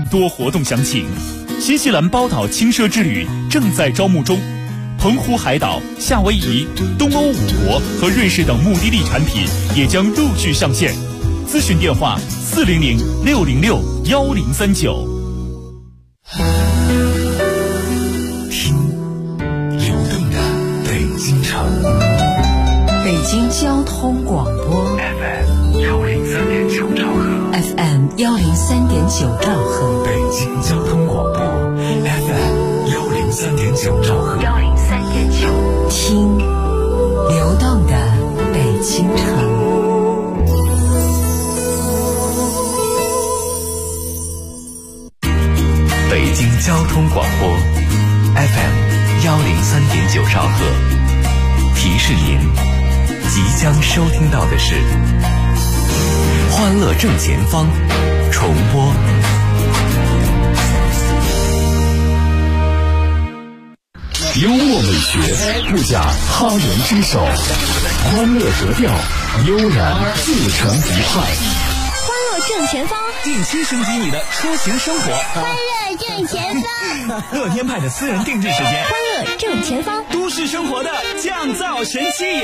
多活动详情。新西兰包岛轻奢之旅正在招募中，澎湖海岛、夏威夷、东欧5国和瑞士等目的地产品也将陆续上线。咨询电话400-606-1039。 听流动的北京城， 北京交通广播 FM103.9兆赫 ，FM103.9兆赫， 北京交通广播 FM103.9兆赫 ，103.9，听流动的北京城。 北京交通广播 FM103.9兆赫，提示您即将收听到的是欢乐正前方重播。幽默美学不假他人之手，欢乐格调悠然自成一派。 欢乐正前方， 定期升级你的出行生活。 欢乐正前方， 乐天派的私人定制时间。 欢乐正前方， 都市生活的降噪神器。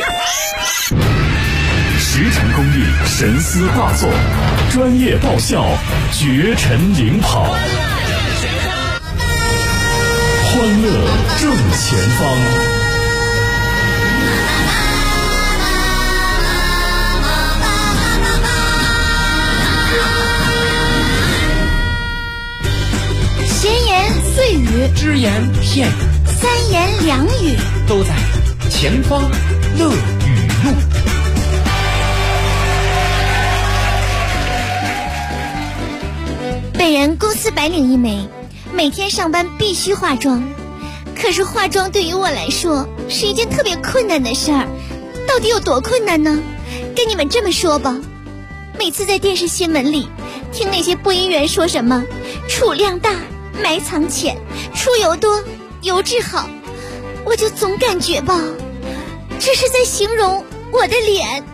实诚公益，神思化作，专业爆笑，绝尘领跑。欢乐正前方。 闲言碎语， 只言片语， 三言两语， 都在前方乐语录。 本人公司白领一枚，每天上班必须化妆，可是化妆对于我来说是一件特别困难的事儿。到底有多困难呢？跟你们这么说吧，每次在电视新闻里听那些播音员说什么储量大、埋藏浅、出油多、油质好，我就总感觉吧，这是在形容我的脸。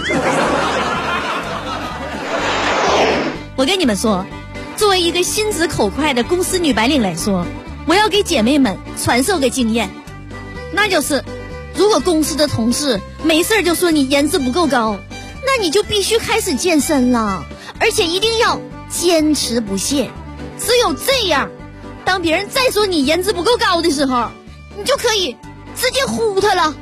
我跟你们说，作为一个心直口快的公司女白领来说，我要给姐妹们传授个经验，那就是如果公司的同事没事就说你颜值不够高，那你就必须开始健身了，而且一定要坚持不懈。只有这样，当别人再说你颜值不够高的时候，你就可以直接呼他了。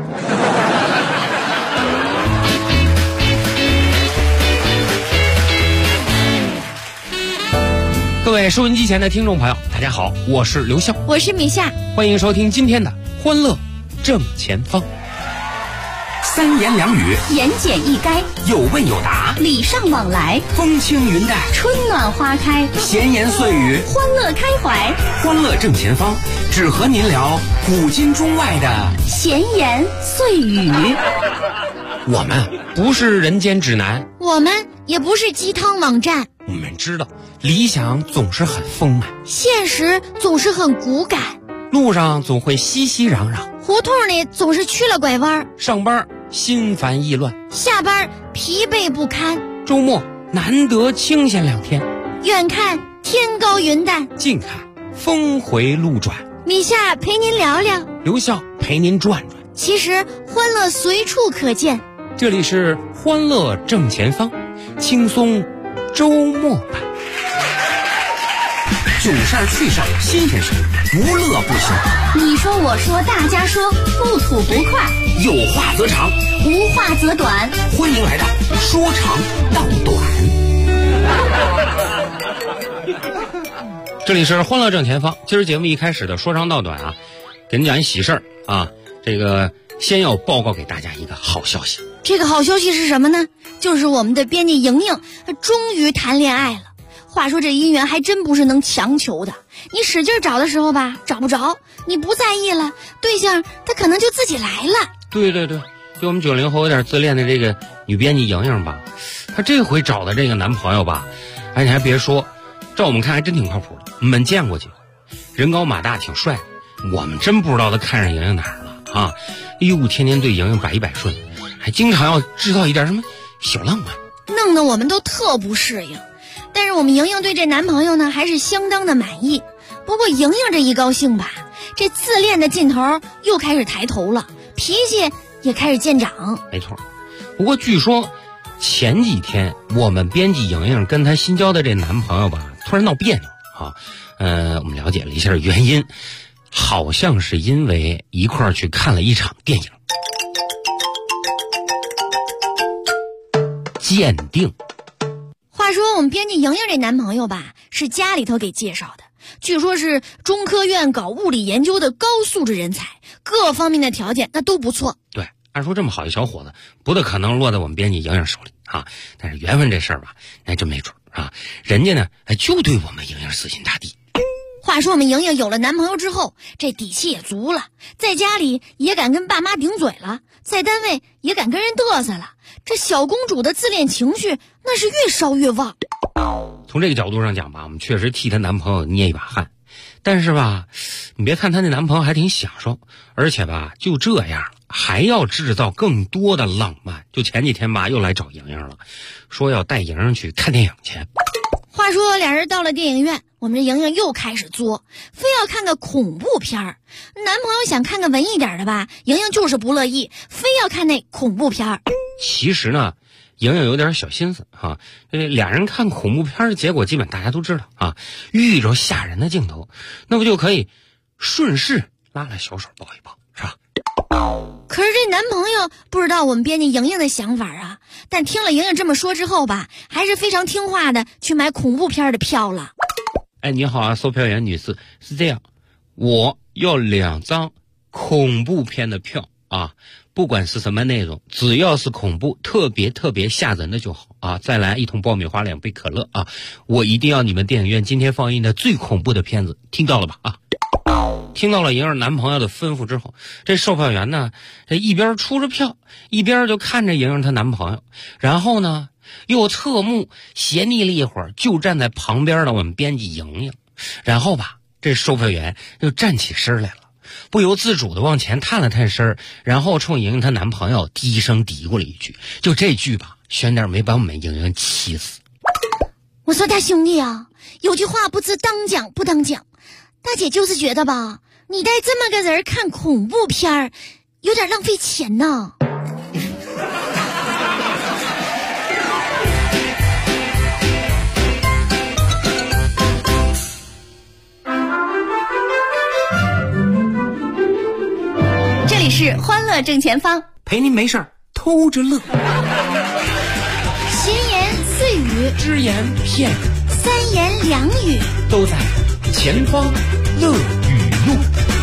各位收音机前的听众朋友，大家好，我是刘笑， 我是米夏， 欢迎收听今天的欢乐正前方。 三言两语， 言简意赅， 有问有答， 礼尚往来， 风轻云淡， 春暖花开， 闲言碎语， 欢乐开怀。 欢乐正前方，只和您聊古今中外的闲言碎语。 我们不是人间指南， 我们也不是鸡汤网站， 我们知道理想总是很丰满， 现实总是很骨感， 路上总会熙熙攘攘， 胡同里总是去了拐弯， 上班心烦意乱， 下班疲惫不堪， 周末难得清闲2天， 远看天高云淡， 近看峰回路转。 米夏陪您聊聊， 刘笑陪您转转， 其实欢乐随处可见。 这里是欢乐正前方，轻松周末版。 囧事儿趣事儿新鲜事儿，不乐不休。 你说我说大家说，不吐不快， 有话则长， 无话则短。 欢迎来到说长道短。 这里是欢乐正前方，今儿节目一开始的说长道短啊，给您讲一喜事儿啊。这个先要报告给大家一个好消息。 这个好消息是什么呢？就是我们的编辑莹莹她终于谈恋爱了。话说这姻缘还真不是能强求的，你使劲找的时候吧，找不着，你不在意了，对象他可能就自己来了。 对对对，就我们90后有点自恋的这个女编辑莹莹吧，她这回找的这个男朋友吧，而且还别说，照我们看还真挺靠谱的，我们见过几回，人高马大挺帅，我们真不知道他看上莹莹哪儿了啊！哎呦，天天对莹莹百依百顺，还经常要制造一点什么小浪漫， 弄得我们都特不适应。 但是我们莹莹对这男朋友呢还是相当的满意。不过莹莹这一高兴吧，这自恋的劲头又开始抬头了，脾气也开始见长。 没错，不过据说前几天我们编辑莹莹跟她新交的这男朋友吧，突然闹别扭啊。我们了解了一下原因，好像是因为一块儿去看了一场电影。鉴定。 话说我们编辑莹莹这男朋友吧，是家里头给介绍的，据说是中科院搞物理研究的高素质人才，各方面的条件那都不错。 对，按说这么好一小伙子，不大可能落在我们编辑莹莹手里啊。但是缘分这事儿吧，那真没准啊。人家呢，就对我们莹莹死心塌地。 话说我们莹莹有了男朋友之后，这底气也足了，在家里也敢跟爸妈顶嘴了，在单位也敢跟人嘚瑟了。这小公主的自恋情绪那是越烧越旺。 从这个角度上讲吧，我们确实替她男朋友捏一把汗。但是吧，你别看她那男朋友还挺享受，而且吧就这样还要制造更多的浪漫。就前几天吧又来找莹莹了，说要带莹莹去看电影去。 话说俩人到了电影院，我们这莹莹又开始作，非要看个恐怖片儿。男朋友想看个文艺点的吧，莹莹就是不乐意，非要看那恐怖片儿。 其实呢，莹莹有点小心思啊。俩人看恐怖片的结果基本大家都知道啊，遇着吓人的镜头，那不就可以顺势拉拉小手抱一抱，是吧？ 可是这男朋友不知道我们编辑莹莹的想法啊，但听了莹莹这么说之后吧，还是非常听话的去买恐怖片的票了。 哎，你好啊，售票员女士，是这样，我要2张恐怖片的票啊，不管是什么内容，只要是恐怖特别吓人的就好啊。再来1桶爆米花2杯可乐啊，我一定要你们电影院今天放映的最恐怖的片子，听到了吧啊？听到了莹莹男朋友的吩咐之后，这售票员呢，这一边出着票，一边就看着莹莹她男朋友，然后呢又侧目斜睨了一会儿，就站在旁边的我们编辑莹莹。然后吧，这售票员又站起身来了，不由自主的往前探了探身，然后冲莹莹她男朋友低声嘀咕了一句，就这句吧，悬点没把我们莹莹气死。 我说大兄弟啊，有句话不知当讲不当讲，大姐就是觉得吧，你带这么个人看恐怖片儿，有点浪费钱呢。这里是欢乐正前方， 陪您没事偷着乐。 闲言碎语， 只言片语， 三言两语， 都在前方乐语录。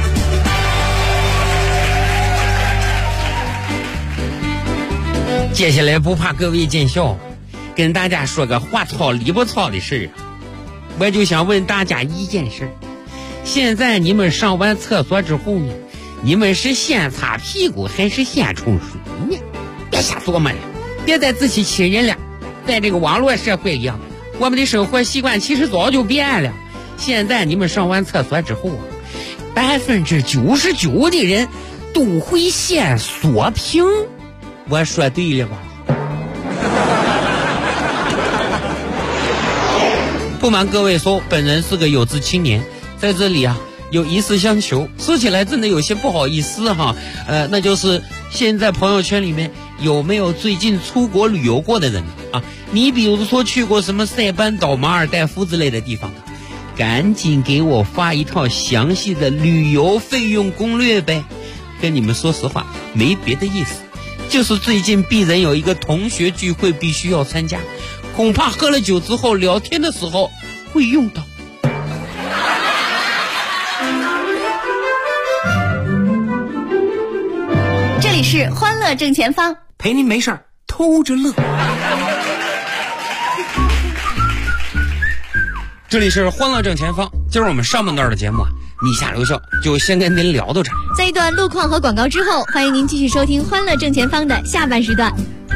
接下来不怕各位见笑，跟大家说个话糙理不糙的事啊。我就想问大家一件事，现在你们上完厕所之后呢，你们是先擦屁股还是先冲水呢？别瞎琢磨了，别再自欺欺人了。在这个网络社会里啊，我们的生活习惯其实早就变了。现在你们上完厕所之后啊，99%的人都会先锁屏。我说对了吧？不瞒各位说，本人是个有志青年，在这里啊有一事相求，说起来真的有些不好意思哈。那就是现在朋友圈里面有没有最近出国旅游过的人啊？你比如说去过什么塞班岛、马尔代夫之类的地方的，赶紧给我发一套详细的旅游费用攻略呗。跟你们说实话，没别的意思，就是最近必然有一个同学聚会必须要参加，恐怕喝了酒之后聊天的时候会用到。 这里是欢乐正前方， 陪您没事偷着乐。 这里是欢乐正前方，今儿我们上半段的节目啊，你下留笑就先跟您聊到这儿。 在一段路况和广告之后，欢迎您继续收听欢乐正前方的下半时段。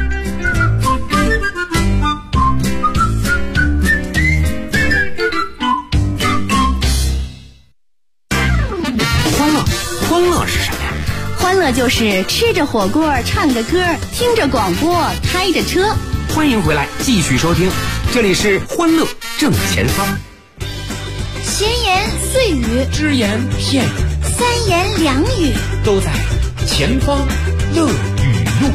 欢乐是什么呀？ 欢乐就是吃着火锅唱着歌，听着广播开着车。 欢迎回来，继续收听这里是欢乐正前方， 闲言碎语， 只言片语， 三言两语， 都在前方乐语录。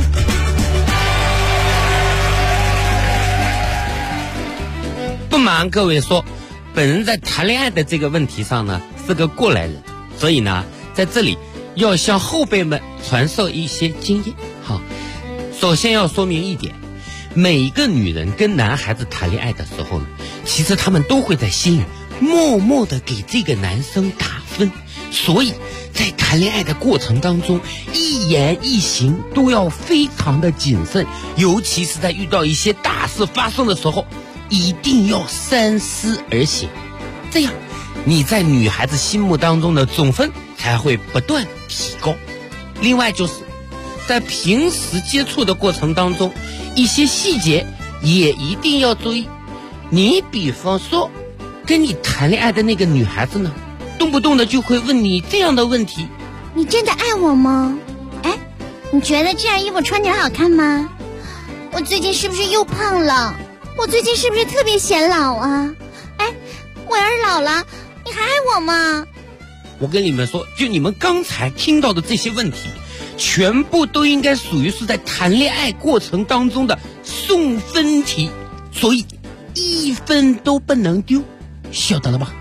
不瞒各位说，本人在谈恋爱的这个问题上呢是个过来人，所以呢在这里要向后辈们传授一些经验。好，首先要说明一点，每一个女人跟男孩子谈恋爱的时候呢，其实他们都会在心里默默的给这个男生打分，所以在谈恋爱的过程当中，一言一行都要非常的谨慎，尤其是在遇到一些大事发生的时候，一定要三思而行，这样你在女孩子心目当中的总分才会不断提高。另外就是在平时接触的过程当中，一些细节也一定要注意。你比方说跟你谈恋爱的那个女孩子呢，动不动的就会问你这样的问题： 你真的爱我吗？哎，你觉得这样衣服穿起来好看吗？我最近是不是又胖了？我最近是不是特别显老啊？哎，我要是老了，你还爱我吗？ 我跟你们说，就你们刚才听到的这些问题，全部都应该属于是在谈恋爱过程当中的送分题，所以一分都不能丢，晓得了吧？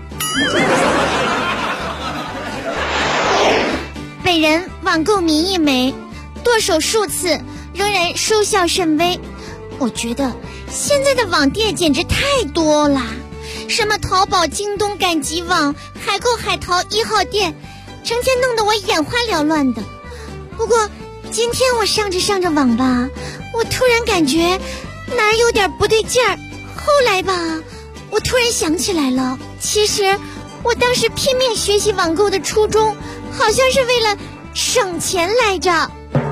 本人网购迷一枚，剁手数次，仍然收效甚微。我觉得现在的网店简直太多了，什么淘宝、京东、赶集网、海购、海淘、1号店，成天弄得我眼花缭乱的。不过今天我上着网吧，我突然感觉哪儿有点不对劲儿。后来吧，我突然想起来了，其实我当时拼命学习网购的初衷，好像是为了省钱来着。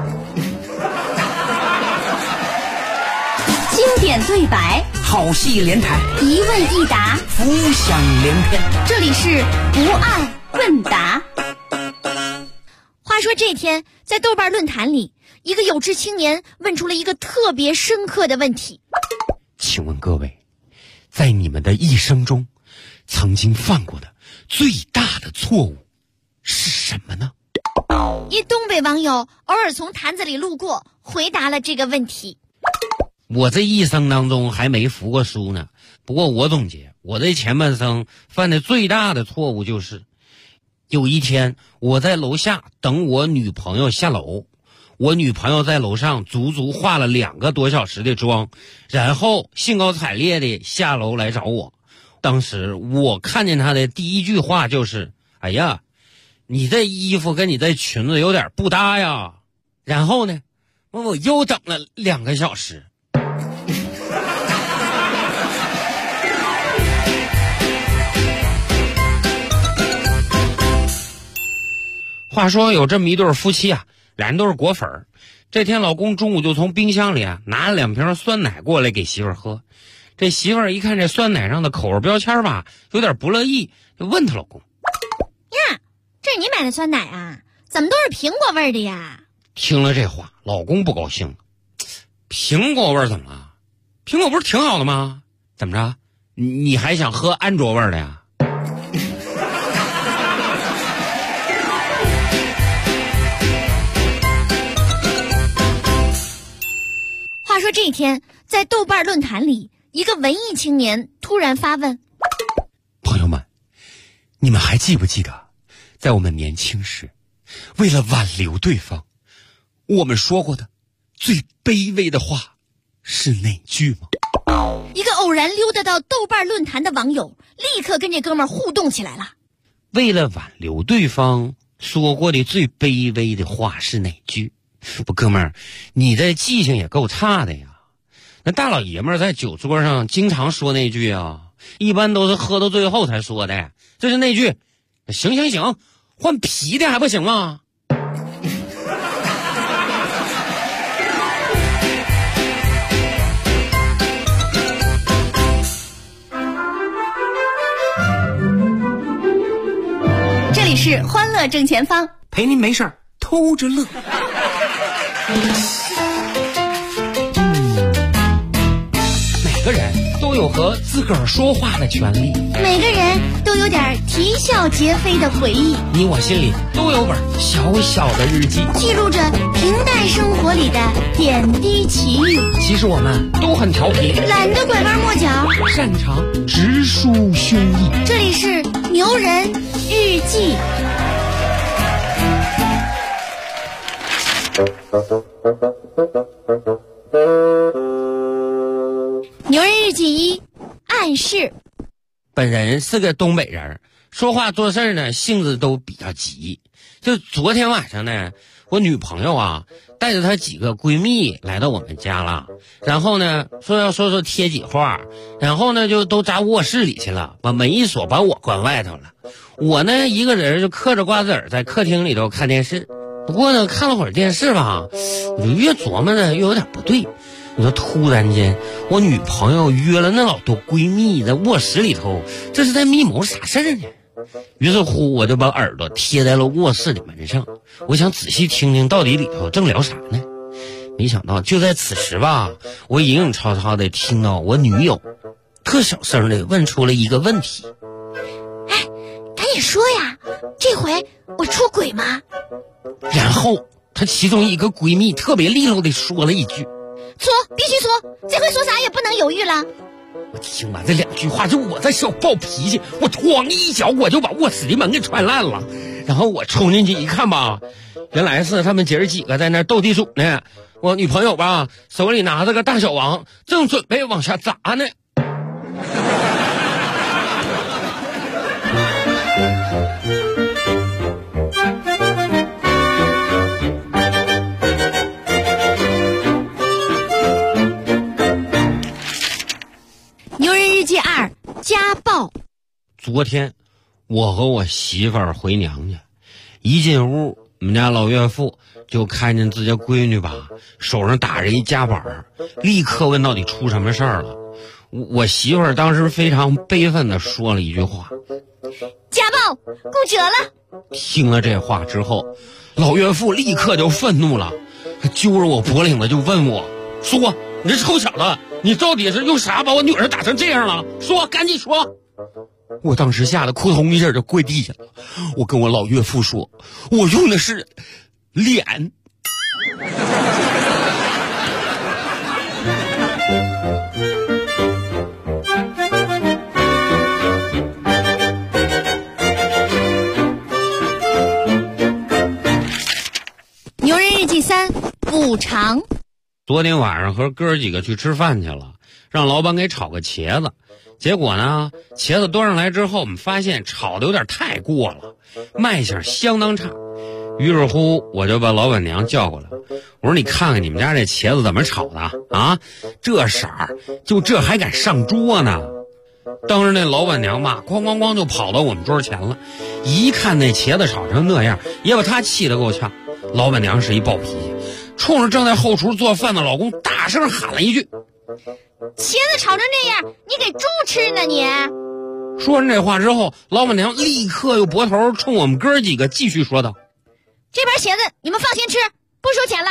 经典对白， 好戏连台， 一问一答， 浮想联翩。 这里是不二问答。 话说这天在豆瓣论坛里，一个有志青年问出了一个特别深刻的问题： 请问各位，在你们的一生中曾经犯过的最大的错误是什么呢？ 一东北网友偶尔从坛子里路过，回答了这个问题。 我这一生当中还没服过输呢，不过我总结，我这前半生犯的最大的错误就是，有一天我在楼下等我女朋友下楼，我女朋友在楼上足足化了2个多小时的妆，然后兴高采烈的下楼来找我。当时我看见她的第一句话就是：哎呀，你这衣服跟你这裙子有点不搭呀。然后呢，我又等了2个小时。话说有这么一对夫妻啊，俩人都是果粉儿。这天老公中午就从冰箱里拿了2瓶酸奶过来给媳妇儿喝。这媳妇儿一看这酸奶上的口味标签吧，有点不乐意，就问她老公： 呀，这是你买的酸奶啊？怎么都是苹果味的呀？ 听了这话，老公不高兴了。苹果味怎么了？苹果不是挺好的吗？怎么着？你还想喝安卓味的呀？ 话说这一天在豆瓣论坛里，一个文艺青年突然发问： 朋友们，你们还记不记得在我们年轻时，为了挽留对方，我们说过的最卑微的话是哪句吗？ 一个偶然溜达到豆瓣论坛的网友立刻跟这哥们儿互动起来了。 为了挽留对方说过的最卑微的话是哪句？不，哥们儿，你这记性也够差的呀。那大老爷们儿在酒桌上经常说那句啊，一般都是喝到最后才说的，这是那句行行行，换啤的还不行吗？ 这里是欢乐正前方， 陪您没事儿偷着乐。 每个人都有有和自个儿说话的权利。 每个人都有点啼笑皆非的回忆， 你我心里都有本小小的日记， 记录着平淡生活里的点滴奇遇。 其实我们都很调皮， 懒得拐弯抹角， 擅长直抒胸臆。 这里是牛人日记。牛人日记一，暗示。 本人是个东北人，说话做事呢性子都比较急。就昨天晚上呢，我女朋友啊带着她几个闺蜜来到我们家了，然后呢说要说贴几画，然后呢就都扎卧室里去了，把门一锁，把我关外头了。我呢一个人就嗑着瓜子儿在客厅里头看电视。不过呢看了会儿电视吧，我就越琢磨呢越有点不对。你说突然间我女朋友约了那老多闺蜜在卧室里头，这是在密谋啥事儿呢？于是乎我就把耳朵贴在了卧室的门上，我想仔细听听到底里头正聊啥呢。没想到就在此时吧，我隐隐绰绰的听到我女友特小声的问出了一个问题。 哎，赶紧说呀，这回我出轨吗？ 然后她其中一个闺蜜特别利落的说了一句， 说，必须说，这回说啥也不能犹豫了。 我听完这两句话，就我在小暴脾气，我咣一脚我就把卧室的门给踹烂了。然后我冲进去一看吧，原来是他们姐儿几个在那斗地主呢。我女朋友吧手里拿着个大小王，正准备往下砸呢。 牛人日记二，家暴。 昨天我和我媳妇儿回娘家，一进屋，我们家老岳父就看见自家闺女吧手上打着一夹板，立刻问到底出什么事儿了。我媳妇儿当时非常悲愤地说了一句话： 家暴，骨折了。 听了这话之后，老岳父立刻就愤怒了，他揪着我脖领子就问我说，你这臭小子，你到底是用啥把我女儿打成这样了？说，赶紧说。我当时吓得扑通一下就跪地下了，我跟我老岳父说，我用的是脸。 牛人日记三，补偿。 昨天晚上和哥几个去吃饭去了，让老板给炒个茄子。结果呢，茄子端上来之后，我们发现炒的有点太过了，卖相相当差。于是乎，我就把老板娘叫过来，我说：“你看看你们家这茄子怎么炒的啊？这色儿，就这还敢上桌呢？”当时那老板娘吧，咣咣咣就跑到我们桌前了，一看那茄子炒成那样，也把她气得够呛。老板娘是一暴脾气，冲着正在后厨做饭的老公大声喊了一句：“ 茄子炒成这样，你给猪吃呢你！” 说完这话之后，老板娘立刻又拨头冲我们哥几个继续说道：“ 这边茄子你们放心吃，不收钱了。”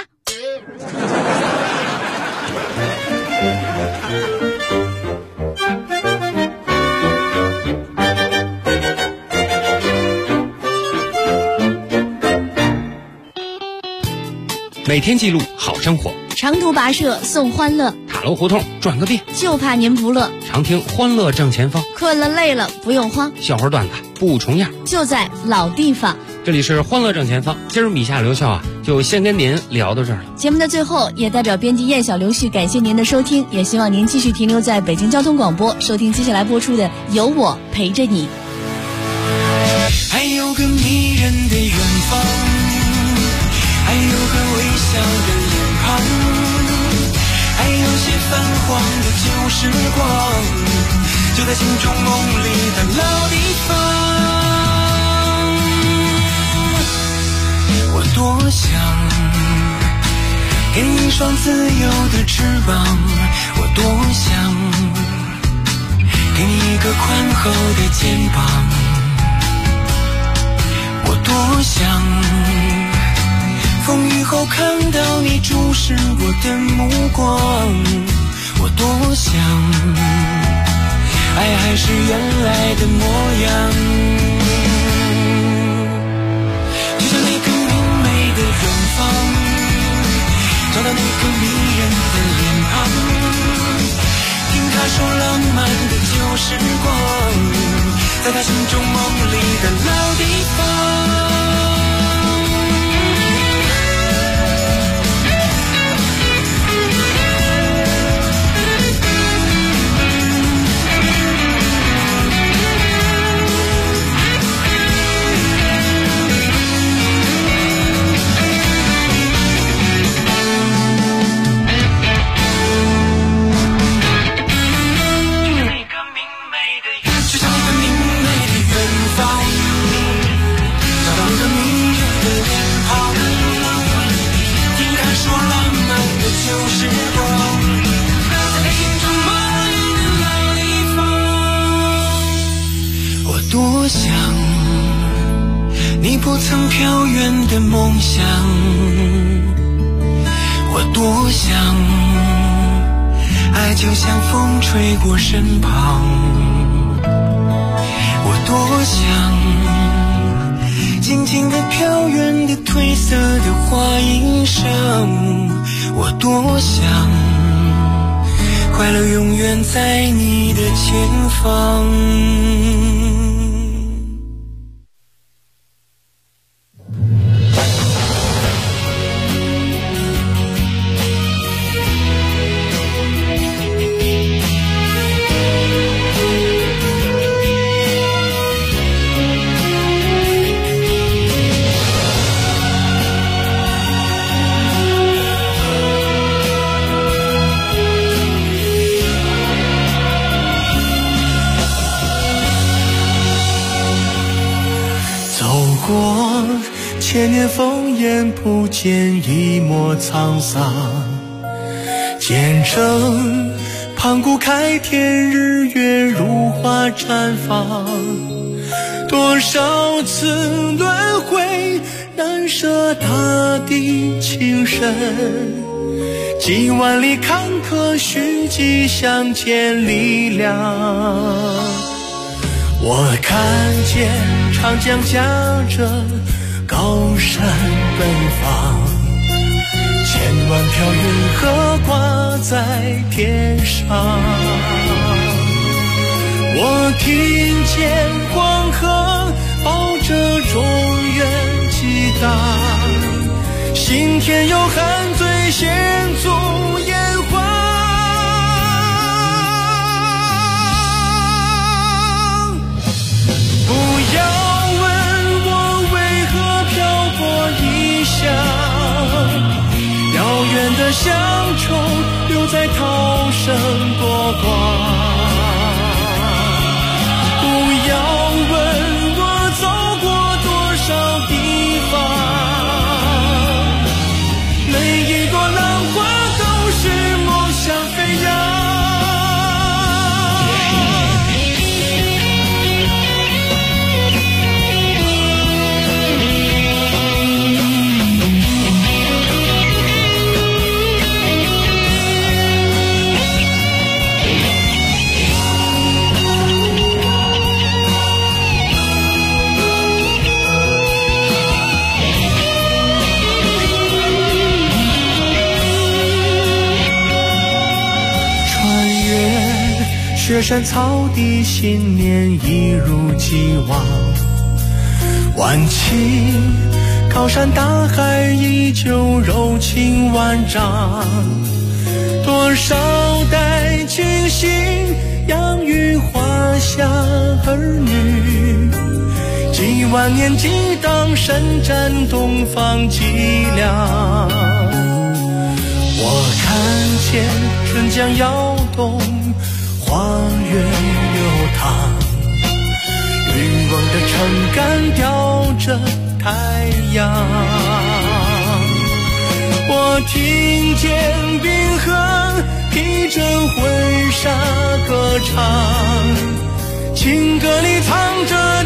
每天记录好生活， 长途跋涉送欢乐， 塔楼胡同转个遍， 就怕您不乐。 常听欢乐正前方， 困了累了不用慌， 笑话段子不重样， 就在老地方。 这里是欢乐正前方，今儿米夏刘笑就先跟您聊到这儿了。 节目的最后，也代表编辑燕小刘旭感谢您的收听，也希望您继续停留在北京交通广播，收听接下来播出的《有我陪着你》。 还有个迷人的远方，还有个微笑的脸庞，还有些泛黄的旧时光，就在心中梦里的老地方。我多想给你一双自由的翅膀，我多想给你一个宽厚的肩膀，我多想风雨后看到你注视我的目光，我多想爱还是原来的模样。就像那个明媚的远方，找到那个迷人的脸庞，听他说浪漫的旧时光，在他心中梦里的老地方。多想你不曾飘远的梦想，我多想爱就像风吹过身旁，我多想静静地飘远的褪色的花衣裳，我多想快乐永远在你的前方。 千年烽烟不见一抹沧桑，见证盘古开天，日月如花绽放，多少次轮回，难舍大地情深，几万里坎坷，虚迹相见力量。我看见长江夹着高山奔放，千万条云河挂在天上，我听见黄河抱着中原激荡，心田有汉醉献足烟花。不要问我为何漂泊异乡，遥远的乡愁留在涛声波光。不要问我走过多少地方，每一朵浪花都是梦想飞扬。雪山草地，新年一如既往，晚晴高山大海依旧柔情万丈，多少代亲信养育华夏儿女，几万年激荡，伸展东方脊梁。我看见春江摇动，花月流淌，云梦的撑杆吊着太阳。我听见冰河披着婚纱歌唱，情歌里藏着